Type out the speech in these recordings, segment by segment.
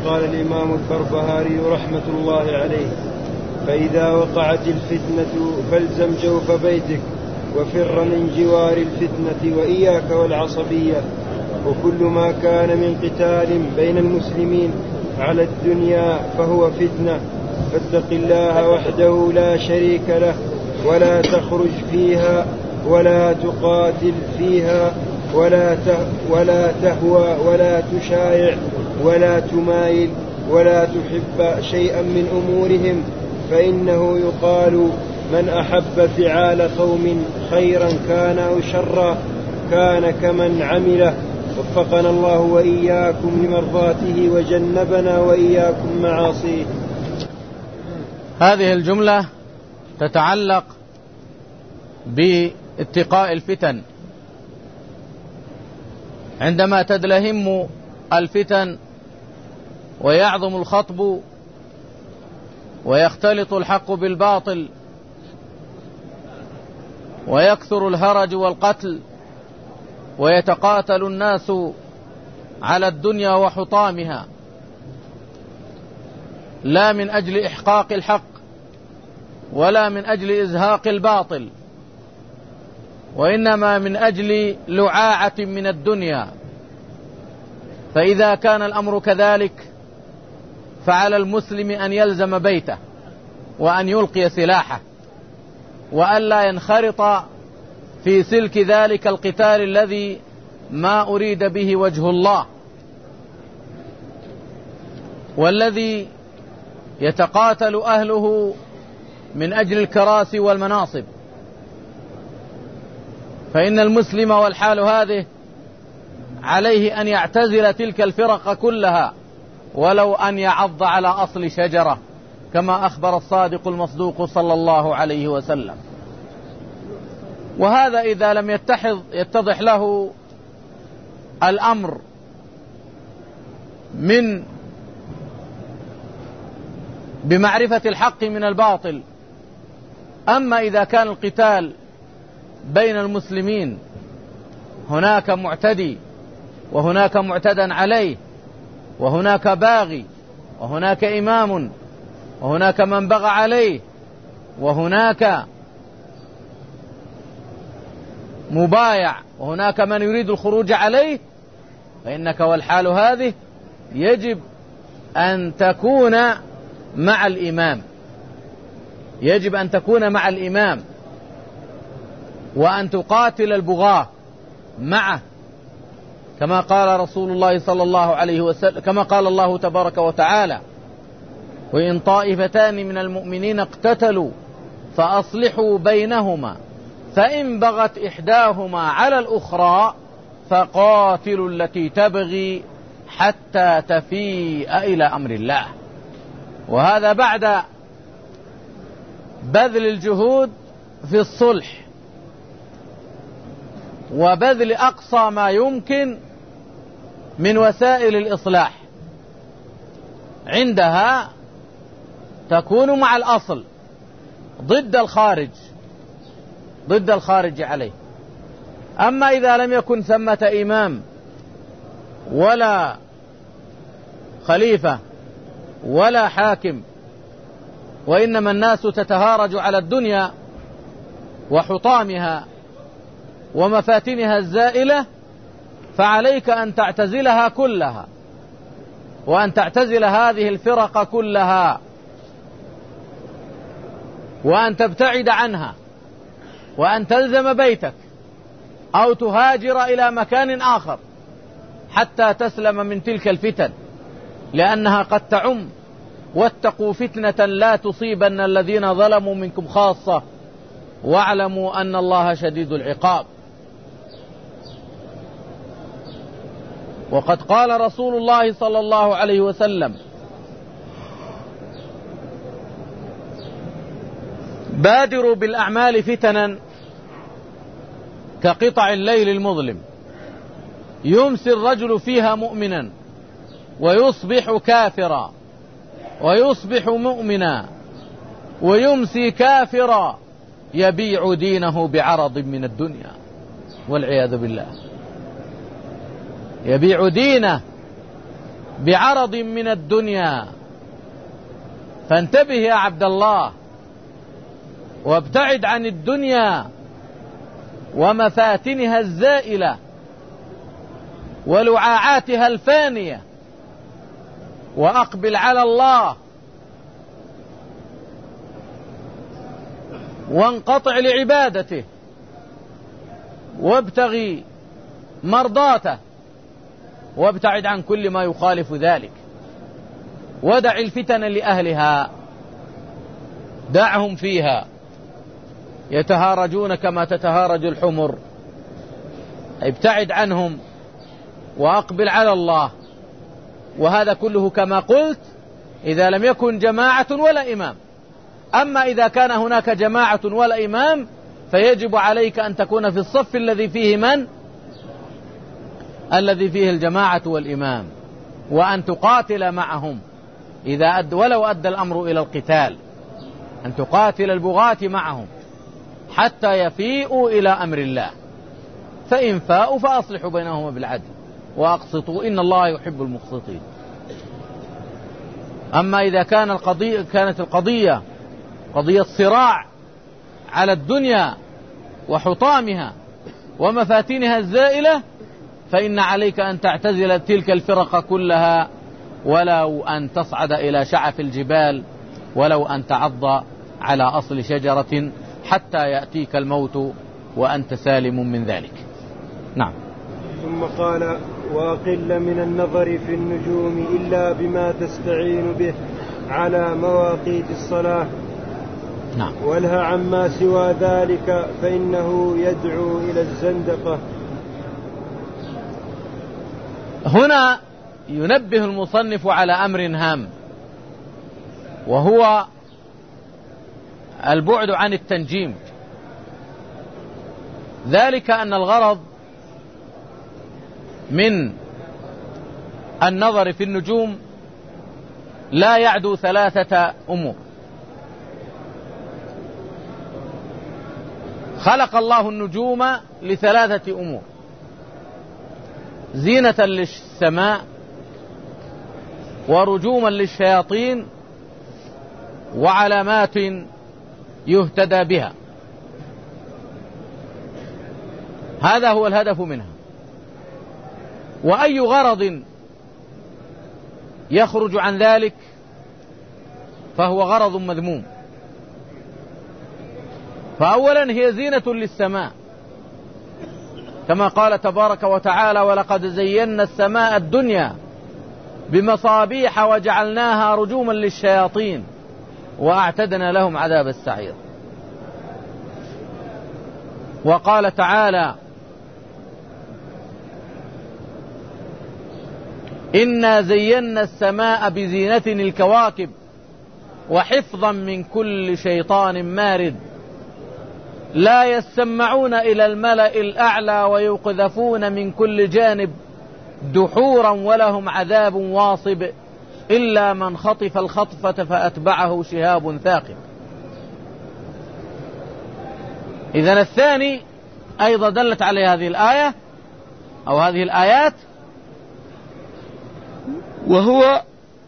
قال الإمام البربهاري رحمة الله عليه: فإذا وقعت الفتنة فالزم جوف بيتك وفر من جوار الفتنة وإياك والعصبية، وكل ما كان من قتال بين المسلمين على الدنيا فهو فتنة، فاتق الله وحده لا شريك له، ولا تخرج فيها ولا تقاتل فيها ولا تهوى ولا تشايع ولا تمايل ولا تحب شيئا من أمورهم، فإنه يقال: من أحب فعال قوم خيرا كان أو شرا كان كمن عمله. وفقنا الله وإياكم لمرضاته وجنبنا وإياكم معاصيه. هذه الجملة تتعلق باتقاء الفتن. عندما تدلهم الفتن ويعظم الخطب ويختلط الحق بالباطل ويكثر الهرج والقتل ويتقاتل الناس على الدنيا وحطامها، لا من أجل إحقاق الحق ولا من أجل إزهاق الباطل، وإنما من أجل لعاعة من الدنيا. فإذا كان الأمر كذلك فعلى المسلم أن يلزم بيته وأن يلقي سلاحه وألا ينخرط في سلك ذلك القتال الذي ما أريد به وجه الله، والذي يتقاتل أهله من أجل الكراسي والمناصب. فإن المسلم والحال هذه عليه أن يعتزل تلك الفرق كلها ولو أن يعض على أصل شجرة، كما أخبر الصادق المصدوق صلى الله عليه وسلم. وهذا إذا لم يتضح له الأمر بمعرفة الحق من الباطل. أما إذا كان القتال بين المسلمين هناك معتدي وهناك معتدى عليه وهناك باغي وهناك إمام وهناك من بغى عليه وهناك مبايع وهناك من يريد الخروج عليه، فإنك والحال هذه يجب أن تكون مع الإمام، يجب أن تكون مع الإمام وأن تقاتل البغاة معه، كما قال رسول الله صلى الله عليه وسلم، كما قال الله تبارك وتعالى: وإن طائفتان من المؤمنين اقتتلوا فأصلحوا بينهما فإن بغت إحداهما على الأخرى فقاتلوا التي تبغي حتى تفيء إلى أمر الله. وهذا بعد بذل الجهود في الصلح وبذل أقصى ما يمكن من وسائل الإصلاح. عندها تكون مع الأصل ضد الخارج عليه. أما إذا لم يكن ثمة إمام ولا خليفة ولا حاكم، وإنما الناس تتهارج على الدنيا وحطامها ومفاتنها الزائلة، فعليك أن تعتزلها كلها وأن تعتزل هذه الفرق كلها وأن تبتعد عنها وأن تلزم بيتك أو تهاجر إلى مكان آخر حتى تسلم من تلك الفتن، لأنها قد تعم. واتقوا فتنة لا تصيبن الذين ظلموا منكم خاصة واعلموا أن الله شديد العقاب. وقد قال رسول الله صلى الله عليه وسلم: بادروا بالأعمال فتنا كقطع الليل المظلم، يمسي الرجل فيها مؤمنا ويصبح كافرا ويصبح مؤمنا ويمسي كافرا يبيع دينه بعرض من الدنيا، والعياذ بالله. يبيع دينه بعرض من الدنيا. فانتبه يا عبد الله، وابتعد عن الدنيا ومفاتنها الزائلة ولعاعاتها الفانية، وأقبل على الله وانقطع لعبادته وابتغي مرضاته، وابتعد عن كل ما يخالف ذلك، ودع الفتن لأهلها، دعهم فيها يتهارجون كما تتهارج الحمر، ابتعد عنهم وأقبل على الله. وهذا كله كما قلت إذا لم يكن جماعة ولا إمام. أما إذا كان هناك جماعة ولا إمام فيجب عليك أن تكون في الصف الذي فيه من؟ الذي فيه الجماعة والإمام، وأن تقاتل معهم ولو أدى الأمر إلى القتال، أن تقاتل البغاة معهم حتى يفيئوا إلى أمر الله، فإن فاءوا فأصلحوا بينهما بالعدل وأقسطوا إن الله يحب المقسطين. أما إذا كانت القضية قضية صراع على الدنيا وحطامها ومفاتنها الزائلة فإن عليك أن تعتزل تلك الفرق كلها، ولو أن تصعد إلى شعف الجبال، ولو أن تعض على أصل شجرة حتى يأتيك الموت وأنت سالم من ذلك. نعم. ثم قال: وأقل من النظر في النجوم إلا بما تستعين به على مواقيت الصلاة. نعم. والها عما سوى ذلك فإنه يدعو إلى الزندقة. هنا ينبه المصنف على أمر هام، وهو البعد عن التنجيم. ذلك أن الغرض من النظر في النجوم لا يعدو 3 أمور. خلق الله النجوم ل3 أمور: زينة للسماء، ورجوما للشياطين، وعلامات يهتدى بها. هذا هو الهدف منها. وأي غرض يخرج عن ذلك فهو غرض مذموم. فأولا هي زينة للسماء، كما قال تبارك وتعالى: ولقد زينا السماء الدنيا بمصابيح وجعلناها رجوما للشياطين وأعتدنا لهم عذاب السعير. وقال تعالى: إنا زينا السماء بزينة الكواكب وحفظا من كل شيطان مارد لا يسمعون إلى الملأ الأعلى ويقذفون من كل جانب دحورا ولهم عذاب واصب إلا من خطف الخطفة فأتبعه شهاب ثاقب. إذن الثاني أيضا دلت عليه هذه الآية أو هذه الآيات، وهو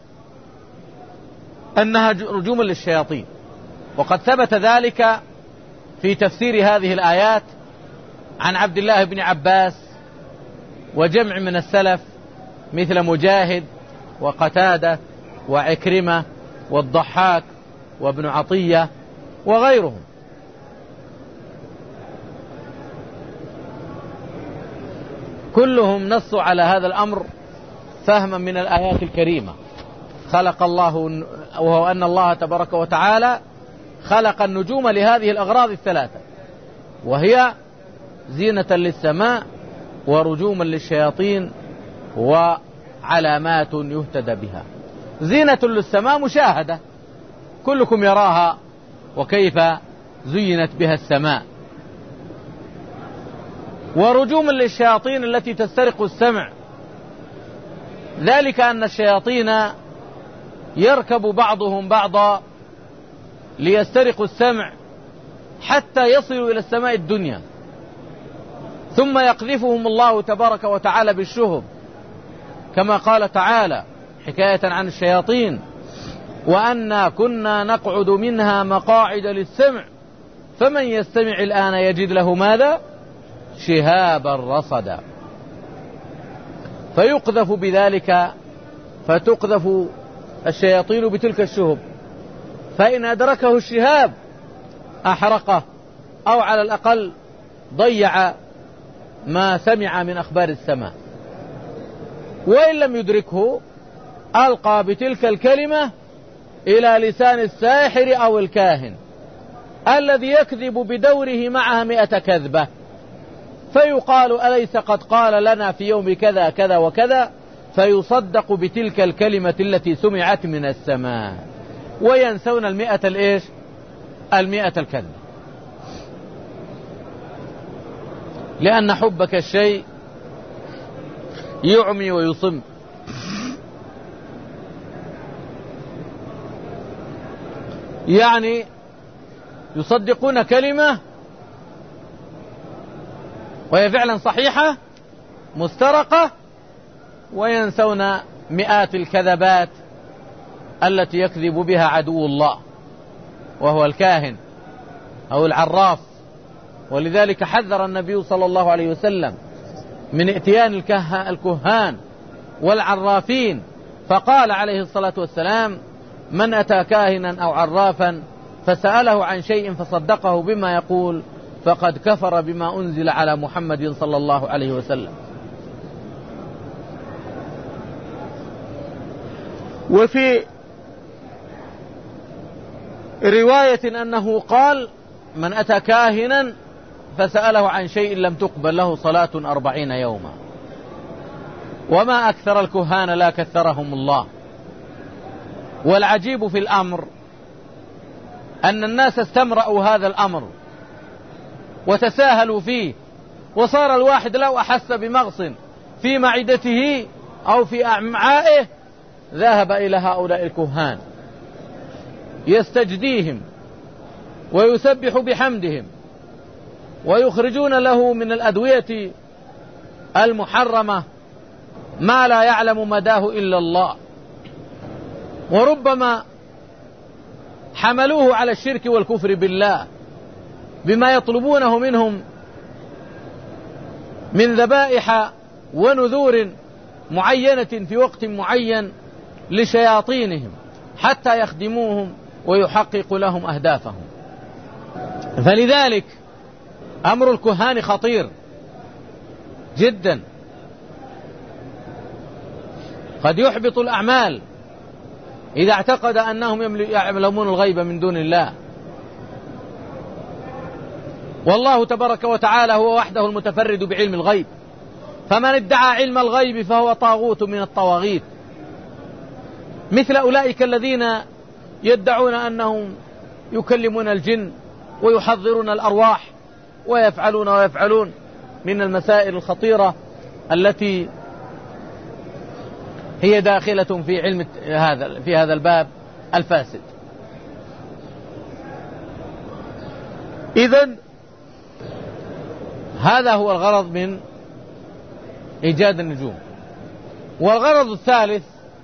أنها رجوم للشياطين. وقد ثبت ذلك في تفسير هذه الآيات عن عبد الله بن عباس وجمع من السلف مثل مجاهد وقتادة وعكرمة والضحاك وابن عطية وغيرهم. كلهم نصوا على هذا الأمر فهما من الآيات الكريمة. خلق الله، وهو أن الله تبارك وتعالى خلق النجوم لهذه الأغراض 3، وهي زينة للسماء ورجوما للشياطين وعلامات يهتدى بها. زينة للسماء مشاهدة، كلكم يراها وكيف زينت بها السماء. ورجوما للشياطين التي تسترق السمع، ذلك أن الشياطين يركب بعضهم بعضا ليسترقوا السمع حتى يصلوا إلى السماء الدنيا، ثم يقذفهم الله تبارك وتعالى بالشهب، كما قال تعالى: حكاية عن الشياطين، وأنا كنا نقعد منها مقاعد للسمع فمن يستمع الآن يجد له ماذا؟ شهابا رصدا. فيقذف بذلك، فتقذف الشياطين بتلك الشهب، فإن أدركه الشهاب أحرقه، أو على الأقل ضيع ما سمع من أخبار السماء. وإن لم يدركه ألقى بتلك الكلمة إلى لسان الساحر أو الكاهن الذي يكذب بدوره معها 100 كذبة، فيقال أليس قد قال لنا في يوم كذا كذا وكذا، فيصدق بتلك الكلمة التي سمعت من السماء، وينسون 100 الإيش؟ 100 الكذب. لأن حبك الشيء يعمي ويصم. يعني يصدقون كلمة وهي فعلا صحيحة مسترقة، وينسون 100 الكذبات التي يكذب بها عدو الله وهو الكاهن أو العراف. ولذلك حذر النبي صلى الله عليه وسلم من ائتيان الكهان والعرافين، فقال عليه الصلاة والسلام: من أتى كاهنا أو عرافا فسأله عن شيء فصدقه بما يقول فقد كفر بما أنزل على محمد صلى الله عليه وسلم. وفي رواية أنه قال: من أتى كاهنا فسأله عن شيء لم تقبل له صلاة 40 يوما. وما أكثر الكهان لا كثرهم الله. والعجيب في الأمر أن الناس استمرأوا هذا الأمر وتساهلوا فيه، وصار الواحد لو أحس بمغص في معدته أو في أمعائه ذهب إلى هؤلاء الكهان يستجديهم ويسبح بحمدهم، ويخرجون له من الأدوية المحرمة ما لا يعلم مداه إلا الله. وربما حملوه على الشرك والكفر بالله بما يطلبونه منهم من ذبائح ونذور معينة في وقت معين لشياطينهم حتى يخدموهم ويحققوا لهم أهدافهم. فلذلك أمر الكهان خطير جدا، قد يحبط الأعمال إذا اعتقد أنهم يعلمون الغيب من دون الله. والله تبارك وتعالى هو وحده المتفرد بعلم الغيب، فمن ادعى علم الغيب فهو طاغوت من الطواغيت، مثل أولئك الذين يدعون أنهم يكلمون الجن ويحضرون الأرواح ويفعلون من المسائل الخطيرة التي هي داخلة في علم في هذا الباب الفاسد. إذن هذا هو الغرض من إيجاد النجوم. والغرض الثالث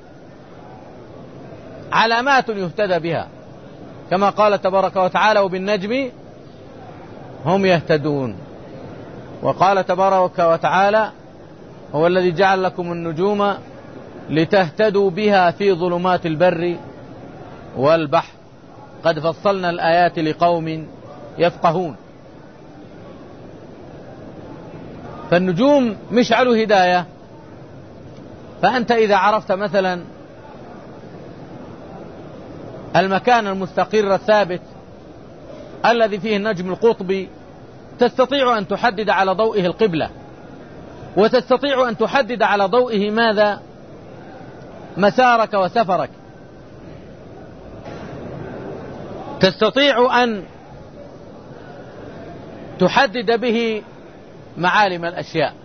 علامات يهتدى بها، كما قال تبارك وتعالى: وبالنجم هم يهتدون. وقال تبارك وتعالى: هو الذي جعل لكم النجوم لتهتدوا بها في ظلمات البر والبحر قد فصلنا الآيات لقوم يفقهون. فالنجوم مشعل هداية. فأنت إذا عرفت مثلا المكان المستقر الثابت الذي فيه النجم القطبي تستطيع أن تحدد على ضوئه القبلة، وتستطيع أن تحدد على ضوئه ماذا؟ مسارك وسفرك. تستطيع أن تحدد به معالم الأشياء.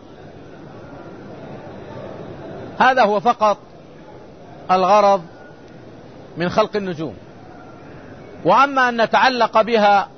هذا هو فقط الغرض من خلق النجوم. وأما أن نتعلق بها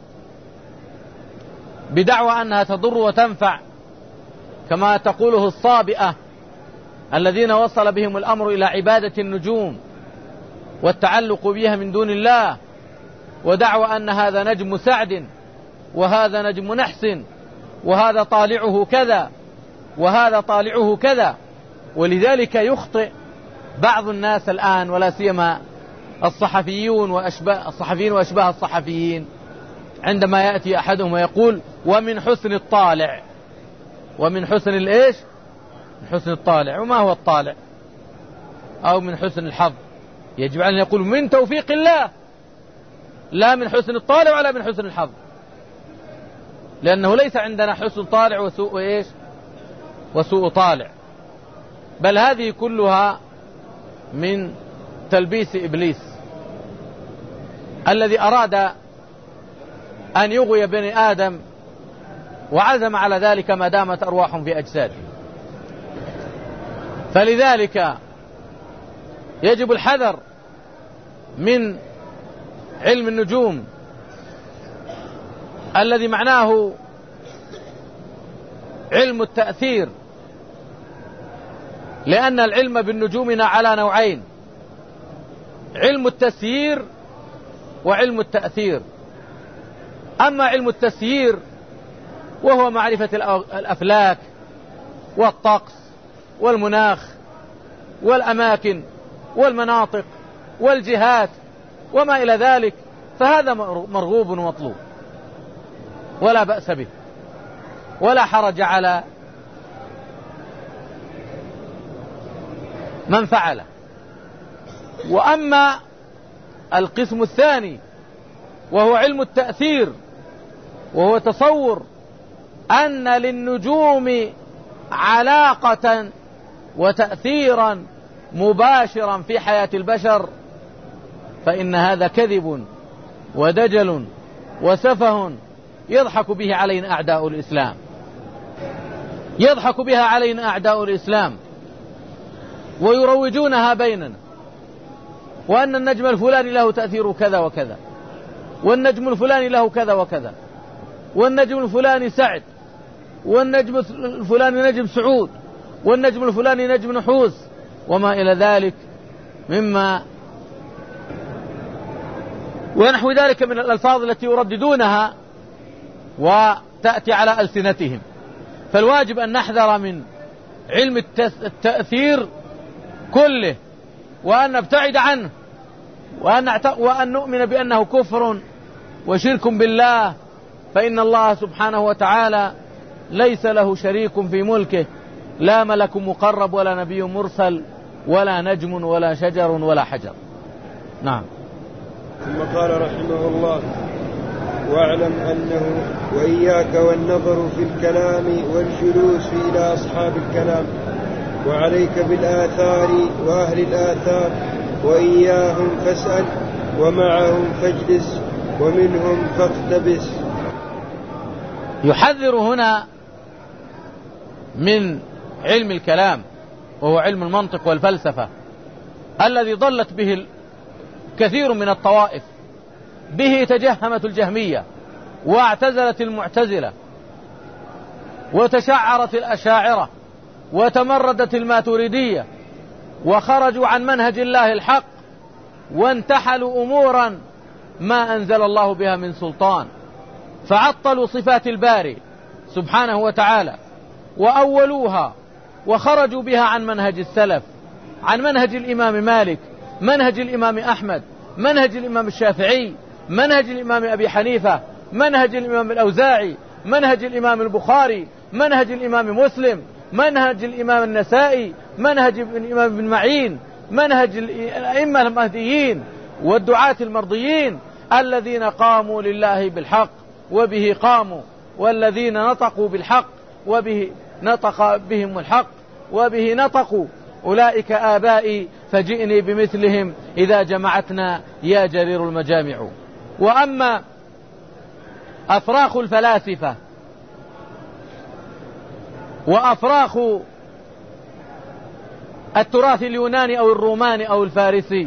بدعوى أنها تضر وتنفع كما تقوله الصابئة الذين وصل بهم الأمر إلى عبادة النجوم والتعلق بها من دون الله، ودعوى أن هذا نجم سعد وهذا نجم نحس وهذا طالعه كذا وهذا طالعه كذا. ولذلك يخطئ بعض الناس الآن، ولا سيما الصحفيين وأشباه الصحفيين، عندما يأتي أحدهم ويقول ومن حسن الطالع، ومن حسن الإيش؟ من حسن الطالع. وما هو الطالع؟ أو من حسن الحظ. يجب أن يقول من توفيق الله، لا من حسن الطالع ولا من حسن الحظ، لأنه ليس عندنا حسن طالع وسوء إيش؟ وسوء طالع، بل هذه كلها من تلبيس إبليس الذي أراد أن يغوي بني آدم وعزم على ذلك ما دامت أرواحهم في أجسادهم. فلذلك يجب الحذر من علم النجوم الذي معناه علم التأثير، لأن العلم بالنجوم على نوعين: علم التسيير وعلم التأثير. أما علم التسيير وهو معرفة الأفلاك والطقس والمناخ والأماكن والمناطق والجهات وما إلى ذلك، فهذا مرغوب ومطلوب ولا بأس به ولا حرج على من فعله. وأما القسم الثاني وهو علم التأثير، وهو تصور أن للنجوم علاقة وتأثيرا مباشرا في حياة البشر، فإن هذا كذب ودجل وسفه يضحك به علينا أعداء الإسلام، يضحك بها علينا أعداء الإسلام ويروجونها بيننا، وأن النجم الفلاني له تأثير كذا وكذا، والنجم الفلاني له كذا وكذا، والنجم الفلاني سعد، والنجم الفلاني نجم سعود، والنجم الفلاني نجم نحوس، وما إلى ذلك مما ونحو ذلك من الألفاظ التي يرددونها وتأتي على ألسنتهم. فالواجب أن نحذر من علم التأثير كله، وأن نبتعد عنه، وأن نؤمن بأنه كفر وشرك بالله، فإن الله سبحانه وتعالى ليس له شريك في ملكه، لا ملك مقرب ولا نبي مرسل ولا نجم ولا شجر ولا حجر. نعم. ثم قال رحمه الله: واعلم أنه وإياك والنظر في الكلام والجلوس إلى أصحاب الكلام، وعليك بالآثار وأهل الآثار، وإياهم فاسأل ومعهم فاجلس ومنهم فاقتبس. يحذر هنا من علم الكلام، وهو علم المنطق والفلسفة الذي ضلت به كثير من الطوائف، به تجهمت الجهمية واعتزلت المعتزلة وتشعرت الأشاعرة وتمردت الماتريدية، وخرجوا عن منهج الله الحق وانتحلوا أمورا ما أنزل الله بها من سلطان، فعطلوا صفات الباري سبحانه وتعالى وأولوها وخرجوا بها عن منهج السلف، عن منهج الإمام مالك، منهج الإمام أحمد، منهج الإمام الشافعي، منهج الإمام أبي حنيفة، منهج الإمام الأوزاعي، منهج الإمام البخاري، منهج الإمام مسلم، منهج الإمام النسائي، منهج الإمام ابن معين، منهج الأئمة المهديين والدعاة المرضيين الذين قاموا لله بالحق وبه قاموا، والذين نطقوا بالحق وبه نطق بهم الحق وبه نطقوا، أولئك آبائي فجئني بمثلهم إذا جمعتنا يا جرير المجامع. وأما أفراخ الفلاسفة وأفراخ التراث اليوناني أو الروماني أو الفارسي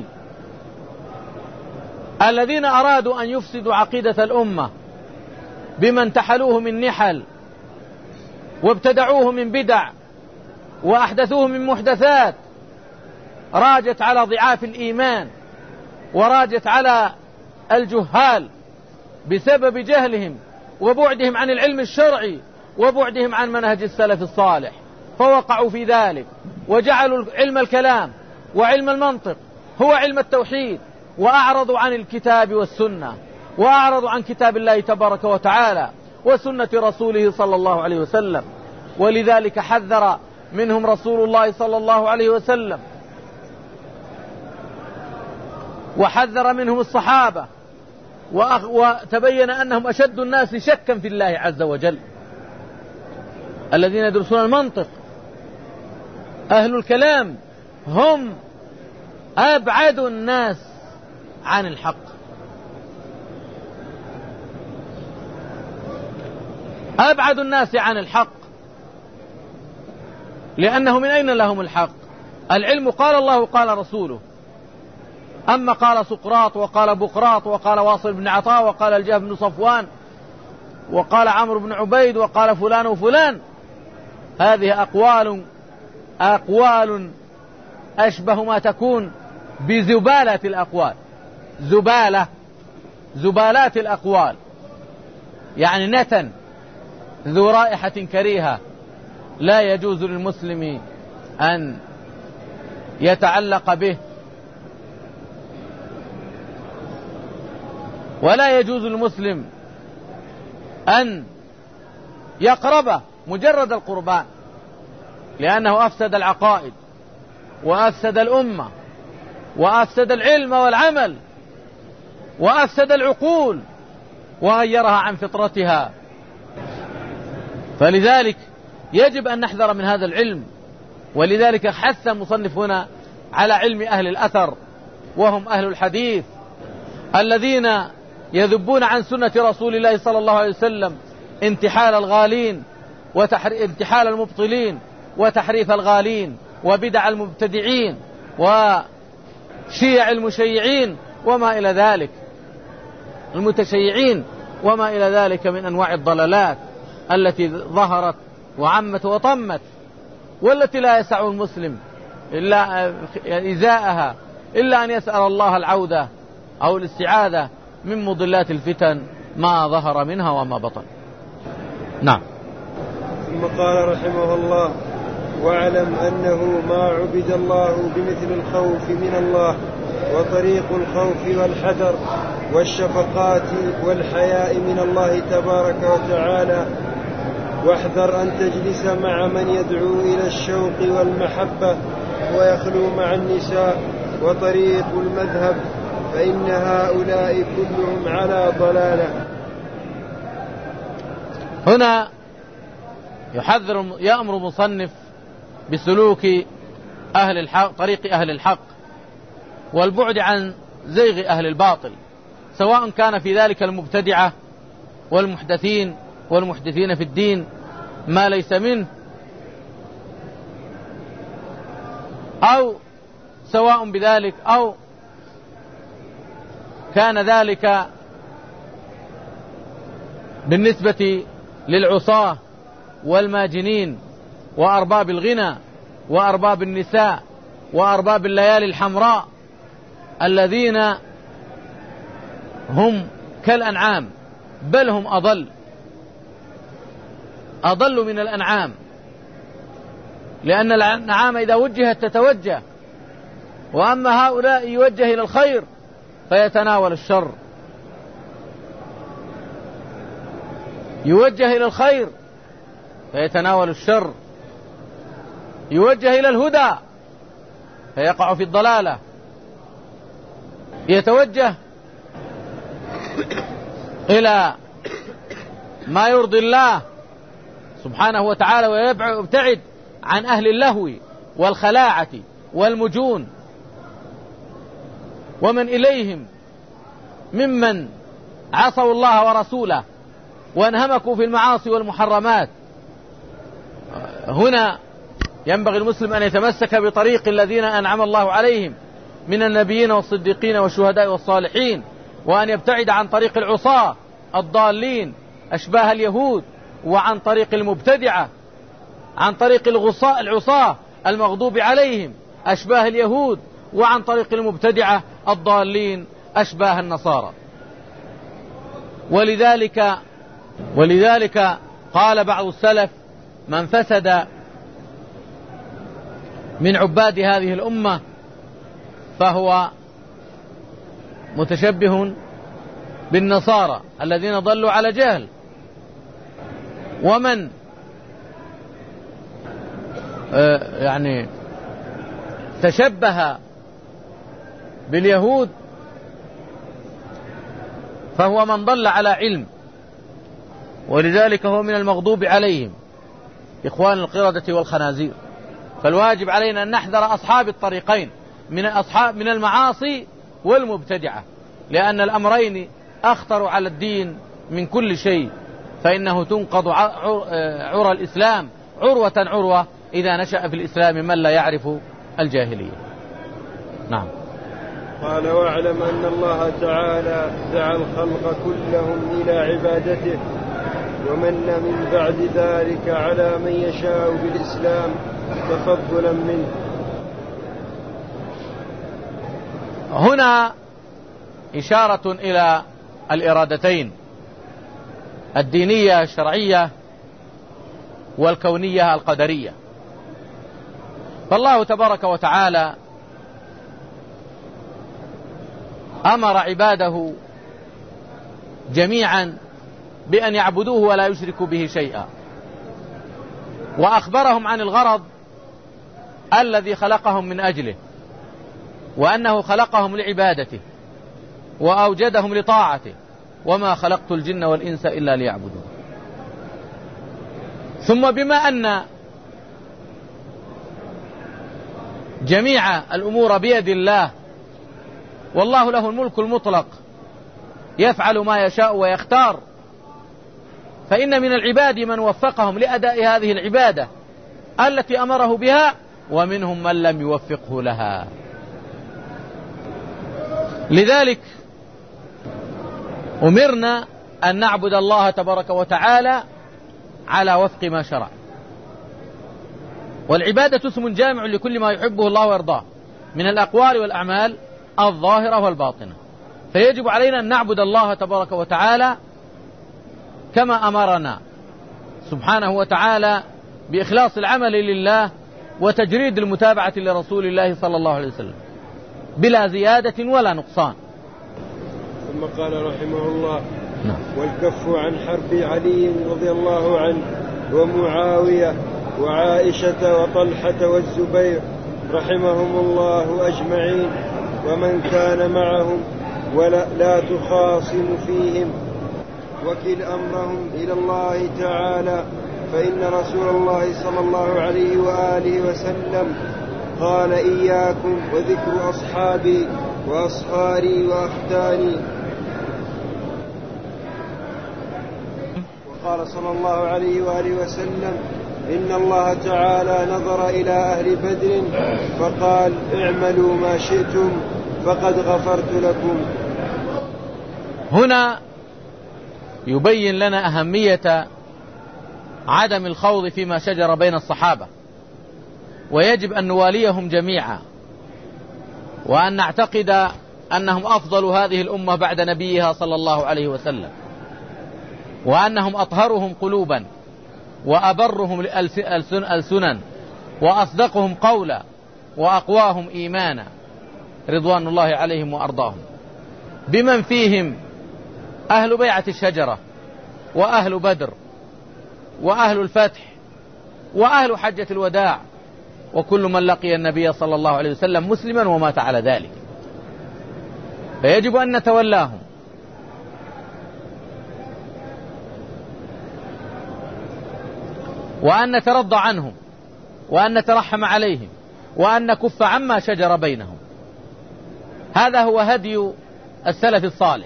الذين أرادوا أن يفسدوا عقيدة الأمة بما انتحلوه من نحل وابتدعوه من بدع وأحدثوه من محدثات راجت على ضعاف الإيمان وراجت على الجهال بسبب جهلهم وبعدهم عن العلم الشرعي وبعدهم عن منهج السلف الصالح، فوقعوا في ذلك وجعلوا علم الكلام وعلم المنطق هو علم التوحيد، وأعرضوا عن الكتاب والسنة، وأعرضوا عن كتاب الله تبارك وتعالى وسنة رسوله صلى الله عليه وسلم. ولذلك حذر منهم رسول الله صلى الله عليه وسلم، وحذر منهم الصحابة، وتبين أنهم أشد الناس شكا في الله عز وجل الذين يدرسون المنطق. أهل الكلام هم أبعد الناس عن الحق، أبعد الناس عن الحق، لأنه من أين لهم الحق؟ العلم قال الله وقال رسوله. أما قال سقراط وقال بقراط وقال واصل بن عطاء وقال الجهل بن صفوان وقال عمرو بن عبيد وقال فلان وفلان، هذه أقوال أشبه ما تكون بزبالة الأقوال، زبالات الأقوال، يعني نتن ذو رائحة كريهة لا يجوز للمسلم أن يتعلق به، ولا يجوز للمسلم أن يقربه مجرد القربان، لأنه أفسد العقائد وأفسد الأمة وأفسد العلم والعمل وأفسد العقول وغيرها عن فطرتها. فلذلك يجب أن نحذر من هذا العلم، ولذلك حث المصنف هنا على علم أهل الأثر، وهم أهل الحديث الذين يذبون عن سنة رسول الله صلى الله عليه وسلم انتحال الغالين وانتحال المبطلين وتحريف الغالين وبدع المبتدعين وشيع المشيعين وما إلى ذلك، المتشيعين وما إلى ذلك من أنواع الضلالات التي ظهرت وعمت وطمت، والتي لا يسع المسلم إلا إزاءها إلا أن يسأل الله العودة أو الاستعاذة من مضلات الفتن ما ظهر منها وما بطن. نعم. ثم قال رحمه الله: واعلم أنه ما عبد الله بمثل الخوف من الله، وطريق الخوف والحذر والشفقات والحياء من الله تبارك وتعالى. واحذر أن تجلس مع من يدعو إلى الشوق والمحبة ويخلو مع النساء وطريق المذهب، فإن هؤلاء كلهم على ضلالة. هنا يأمر مصنف بسلوك أهل الحق، طريق أهل الحق، والبعد عن زيغ أهل الباطل، سواء كان في ذلك المبتدعة والمحدثين والمحدثين في الدين ما ليس منه، أو سواء بذلك أو كان ذلك بالنسبة للعصاة والماجنين وأرباب الغنى وأرباب النساء وأرباب الليالي الحمراء الذين هم كالأنعام، بل هم أضل من الأنعام، لأن الأنعام إذا وجهت تتوجه، وأما هؤلاء يوجه إلى الخير فيتناول الشر، يوجه إلى الخير فيتناول الشر، يوجه إلى الهدى فيقع في الضلالة، يتوجه إلى ما يرضي الله سبحانه وتعالى ويبتعد عن أهل اللهو والخلاعة والمجون ومن إليهم ممن عصوا الله ورسوله وانهمكوا في المعاصي والمحرمات. هنا ينبغي المسلم أن يتمسك بطريق الذين أنعم الله عليهم من النبيين والصديقين والشهداء والصالحين، وأن يبتعد عن طريق العصاة الضالين أشباه اليهود، وعن طريق المبتدعة عن طريق العصاة المغضوب عليهم أشباه اليهود، وعن طريق المبتدعة الضالين أشباه النصارى. ولذلك قال بعض السلف: من فسد من عباد هذه الأمة فهو متشبه بالنصارى الذين ضلوا على جهل، ومن يعني تشبه باليهود فهو من ضل على علم، ولذلك هو من المغضوب عليهم إخوان القردة والخنازير. فالواجب علينا أن نحذر أصحاب الطريقين من المعاصي والمبتدعة، لأن الأمرين أخطر على الدين من كل شيء، فإنه تنقض عرى الإسلام عروة عروة إذا نشأ في الإسلام من لا يعرف الجاهلية. نعم. قال: واعلم أن الله تعالى دعا الخلق كلهم إلى عبادته، ومن من بعد ذلك على من يشاء بالإسلام تفضلا منه. هنا إشارة إلى الإرادتين، الدينية الشرعية والكونية القدرية. فالله تبارك وتعالى أمر عباده جميعا بأن يعبدوه ولا يشركوا به شيئا، وأخبرهم عن الغرض الذي خلقهم من أجله، وأنه خلقهم لعبادته وأوجدهم لطاعته، وما خلقت الجن والإنس إلا ليعبدون. ثم بما أن جميع الأمور بيد الله والله له الملك المطلق يفعل ما يشاء ويختار، فإن من العباد من وفقهم لأداء هذه العبادة التي أمره بها، ومنهم من لم يوفقه لها. لذلك أمرنا أن نعبد الله تبارك وتعالى على وفق ما شرع، والعبادة اسم جامع لكل ما يحبه الله ويرضاه من الأقوال والأعمال الظاهرة والباطنة، فيجب علينا أن نعبد الله تبارك وتعالى كما أمرنا سبحانه وتعالى بإخلاص العمل لله وتجريد المتابعة لرسول الله صلى الله عليه وسلم بلا زيادة ولا نقصان. ثم قال رحمه الله: والكف عن حرب علي رضي الله عنه ومعاوية وعائشة وطلحة والزبير رحمهم الله أجمعين ومن كان معهم، ولا تخاصم فيهم، وكل أمرهم إلى الله تعالى، فإن رسول الله صلى الله عليه وآله وسلم قال: إياكم وذكر أصحابي وأصهاري وأختاني. وقال صلى الله عليه وآله وسلم: إن الله تعالى نظر إلى أهل بدر فقال: اعملوا ما شئتم فقد غفرت لكم. هنا يبين لنا أهمية عدم الخوض فيما شجر بين الصحابة، ويجب أن نواليهم جميعا، وأن نعتقد أنهم أفضل هذه الأمة بعد نبيها صلى الله عليه وسلم، وأنهم أطهرهم قلوبا وأبرهم السنن وأصدقهم قولا وأقواهم إيمانا رضوان الله عليهم وأرضاهم، بمن فيهم أهل بيعة الشجرة وأهل بدر وأهل الفتح وأهل حجة الوداع، وكل من لقي النبي صلى الله عليه وسلم مسلما ومات على ذلك، فيجب أن نتولاهم وأن نترضى عنهم وأن نترحم عليهم وأن نكف عما شجر بينهم. هذا هو هدي السلف الصالح،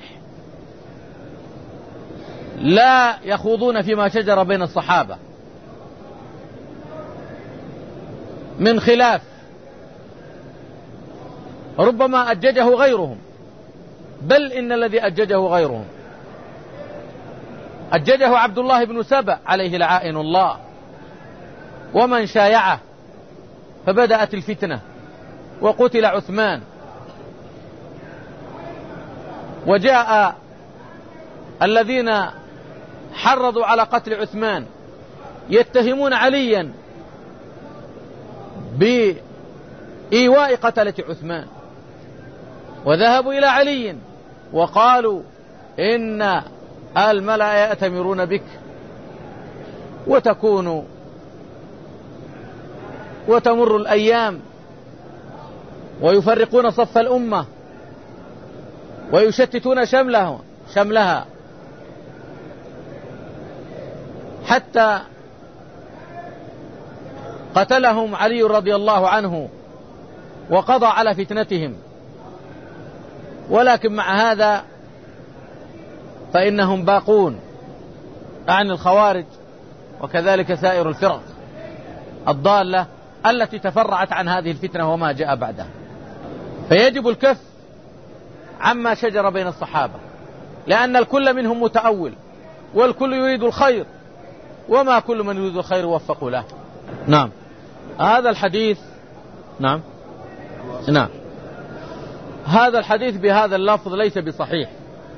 لا يخوضون فيما شجر بين الصحابة من خلاف ربما أججه غيرهم، بل إن الذي أججه غيرهم أججه عبد الله بن سبأ عليه لعائن الله، ومن شايعه، فبدأت الفتنة وقتل عثمان. وجاء الذين حرضوا على قتل عثمان يتهمون عليا بإيواء قتلة عثمان، وذهبوا إلى علي وقالوا إن الملأ يأتمرون بك وتمر الأيام ويفرقون صف الأمة ويشتتون شملها حتى قتلهم علي رضي الله عنه وقضى على فتنتهم. ولكن مع هذا فإنهم باقون عن الخوارج، وكذلك سائر الفرق الضالة التي تفرعت عن هذه الفتنة وما جاء بعدها. فيجب الكف عما شجر بين الصحابة، لأن الكل منهم متأول، والكل يريد الخير، وما كل من يريد الخير وفق له. نعم. هذا الحديث هذا الحديث بهذا اللفظ ليس بصحيح.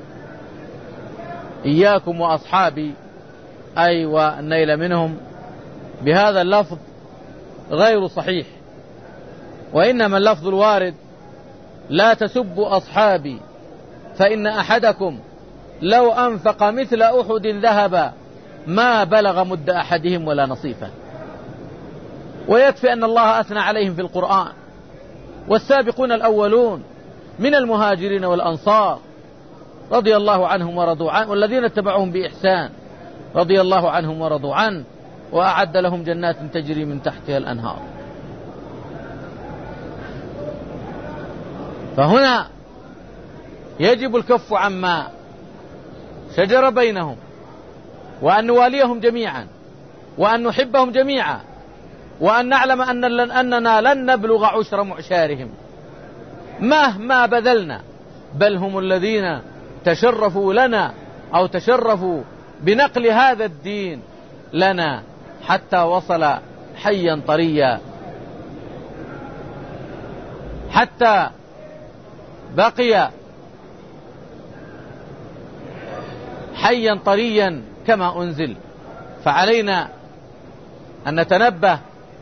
إياكم وأصحابي أي والنيل منهم بهذا اللفظ غير صحيح، وإنما اللفظ الوارد لا تسبوا أصحابي فإن أحدكم لو أنفق مثل أحد ذهبا ما بلغ مد أحدهم ولا نصيفه. ويكفي أن الله أثنى عليهم في القرآن: والسابقون الأولون من المهاجرين والأنصار رضي الله عنهم ورضوا عنه، والذين اتبعوهم بإحسان رضي الله عنهم ورضوا عنه، وأعد لهم جنات تجري من تحتها الأنهار. فهنا يجب الكف عما شجر بينهم، وأن نواليهم جميعا، وأن نحبهم جميعا، وأن نعلم أننا لن نبلغ عشر معشارهم مهما بذلنا، بل هم الذين تشرفوا لنا أو تشرفوا بنقل هذا الدين لنا حتى وصل حيا طريا، حتى بقي حيا طريا كما أنزل. فعلينا أن نتنبه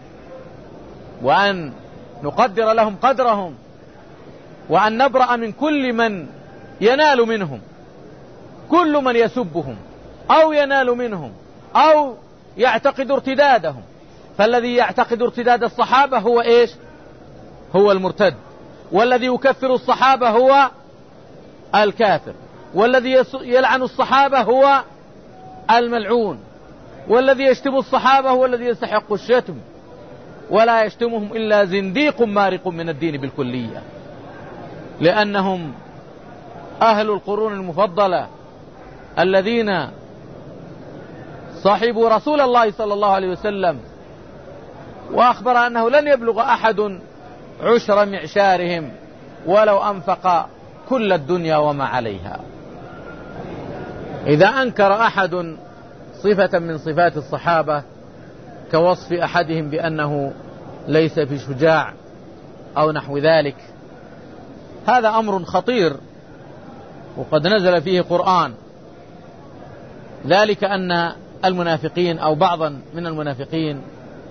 وأن نقدر لهم قدرهم، وأن نبرأ من كل من ينال منهم، كل من يسبهم أو ينال منهم أو يعتقد ارتدادهم. فالذي يعتقد ارتداد الصحابة هو إيش؟ هو المرتد، والذي يكفر الصحابة هو الكافر، والذي يلعن الصحابة هو الملعون، والذي يشتم الصحابة هو الذي يستحق الشتم، ولا يشتمهم إلا زنديق مارق من الدين بالكلية، لأنهم أهل القرون المفضلة الذين صاحبوا رسول الله صلى الله عليه وسلم، وأخبر أنه لن يبلغ أحد عشر معشارهم ولو أنفق كل الدنيا وما عليها. إذا أنكر أحد صفة من صفات الصحابة كوصف أحدهم بأنه ليس بشجاع أو نحو ذلك، هذا أمر خطير وقد نزل فيه قرآن. ذلك أن المنافقين أو بعضا من المنافقين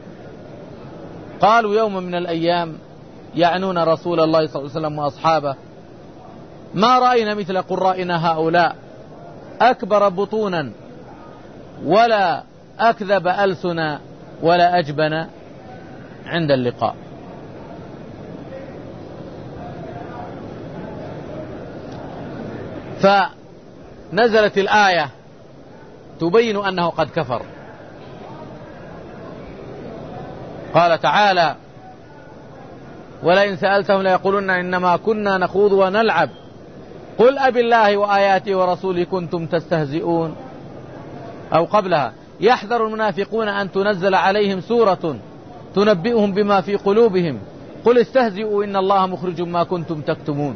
قالوا يوم من الأيام، يعنون رسول الله صلى الله عليه وسلم وأصحابه: ما رأينا مثل قرائنا هؤلاء، أكبر بطونا ولا أكذب ألسنا ولا أجبن عند اللقاء. فنزلت الآية تبين أنه قد كفر. قال تعالى: ولئن سألتهم ليقولن إنما كنا نخوض ونلعب قل أب الله وآياته ورسوله كنتم تستهزئون. أو قبلها: يحذر المنافقون أن تنزل عليهم سورة تنبئهم بما في قلوبهم قل استهزئوا إن الله مخرج ما كنتم تكتمون.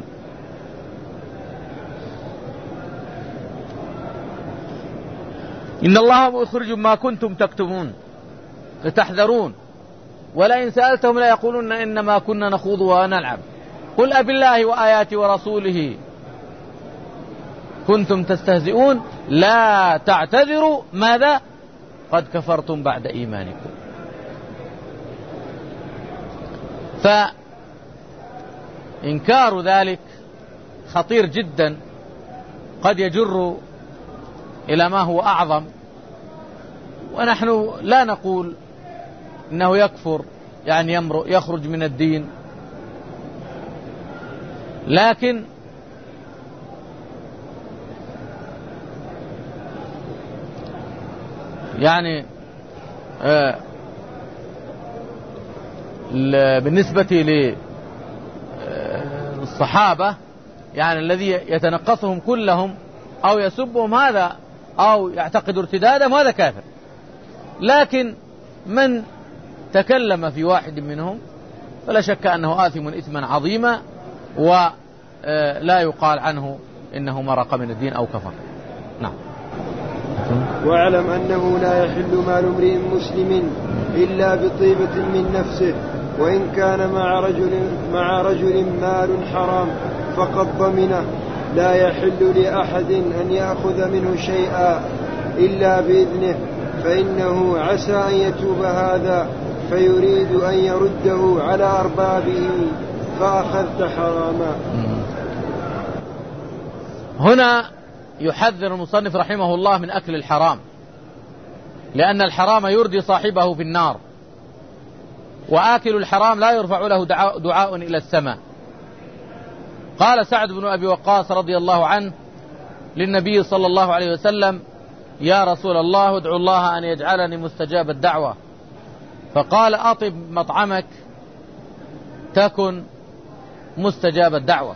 إن الله مخرج ما كنتم تكتمون. لتحذرون، ولئن سألتهم لا يقولون إنما كنا نخوض ونلعب، قل أبالله وآياته ورسوله كنتم تستهزئون لا تعتذروا ماذا قد كفرتم بعد إيمانكم. فإنكار ذلك خطير جدا، قد يجر إلى ما هو أعظم. ونحن لا نقول إنه يكفر يعني يخرج من الدين، لكن يعني بالنسبة للصحابة يعني الذي يتنقصهم كلهم أو يسبهم هذا أو يعتقد ارتدادهم هذا كافر، لكن من تكلم في واحد منهم فلا شك أنه آثم إثما عظيما، ولا يقال عنه إنه مرق من الدين أو كفر. نعم. واعلم أنه لا يحل مال امرئ مسلم إلا بطيبة من نفسه، وإن كان مع رجل مال حرام فقد ضمنه. لا يحل لأحد أن يأخذ منه شيئا إلا بإذنه، فإنه عسى أن يتوب هذا فيريد أن يرده على أربابه فأخذت حراما. هنا يحذر المصنف رحمه الله من أكل الحرام، لأن الحرام يردي صاحبه في النار، وآكل الحرام لا يرفع له دعاء إلى السماء. قال سعد بن أبي وقاص رضي الله عنه للنبي صلى الله عليه وسلم: يا رسول الله ادعو الله أن يجعلني مستجاب الدعوة. فقال: أطب مطعمك تكن مستجاب الدعوة،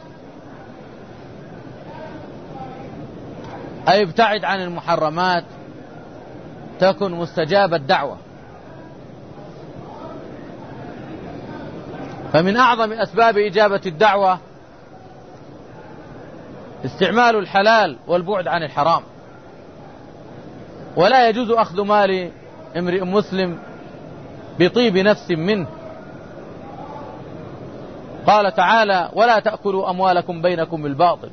أي ابتعد عن المحرمات تكن مستجاب الدعوة. فمن أعظم أسباب إجابة الدعوة استعمال الحلال والبعد عن الحرام، ولا يجوز أخذ مال امرئ مسلم بطيب نفس منه. قال تعالى: ولا تأكلوا أموالكم بينكم بالباطل.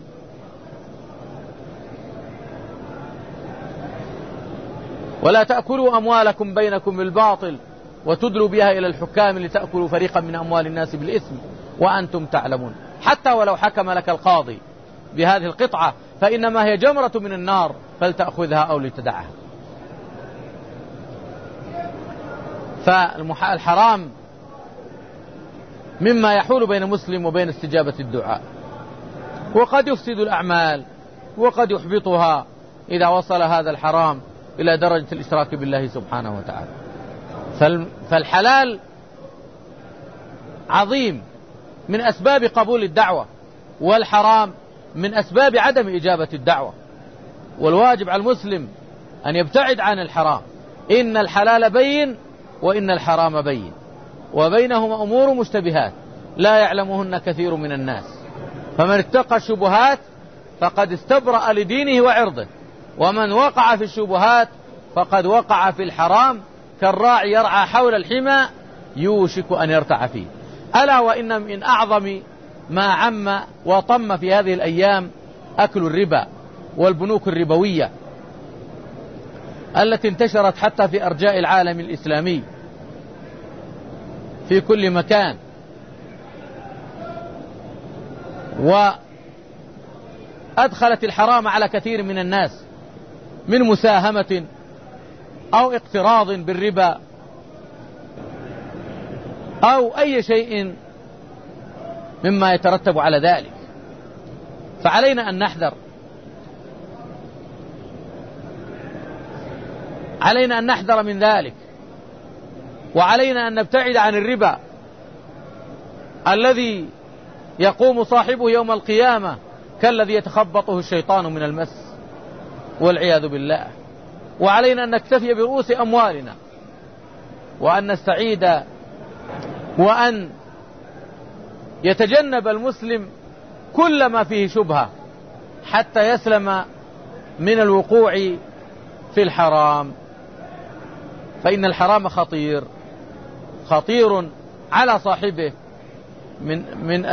ولا تأكلوا أموالكم بينكم بالباطل وتدلوا بها إلى الحكام لتأكلوا فريقا من أموال الناس بالإثم وأنتم تعلمون. حتى ولو حكم لك القاضي بهذه القطعة فإنما هي جمرة من النار، فلتأخذها أو لتدعها. فالحرام مما يحول بين مسلم وبين استجابة الدعاء، وقد يفسد الأعمال وقد يحبطها إذا وصل هذا الحرام إلى درجة الإشراك بالله سبحانه وتعالى. فالحلال عظيم من أسباب قبول الدعوة، والحرام من أسباب عدم إجابة الدعوة. والواجب على المسلم أن يبتعد عن الحرام. إن الحلال بين وإن الحرام بين، وبينهما أمور مشتبهات لا يعلمهن كثير من الناس، فمن اتقى الشبهات فقد استبرأ لدينه وعرضه، ومن وقع في الشبهات فقد وقع في الحرام، كالراعي يرعى حول الحمى يوشك أن يرتع فيه. ألا وإن من أعظم ما عم وطم في هذه الأيام أكل الربا والبنوك الربوية التي انتشرت حتى في أرجاء العالم الإسلامي في كل مكان، وأدخلت الحرام على كثير من الناس من مساهمة أو اقتراض بالربا أو أي شيء مما يترتب على ذلك. فعلينا أن نحذر، علينا أن نحذر من ذلك، وعلينا أن نبتعد عن الربا الذي يقوم صاحبه يوم القيامة كالذي يتخبطه الشيطان من المس والعياذ بالله. وعلينا أن نكتفي برؤوس أموالنا، وأن نستعيد، وأن يتجنب المسلم كل ما فيه شبهة حتى يسلم من الوقوع في الحرام. فإن الحرام خطير على صاحبه من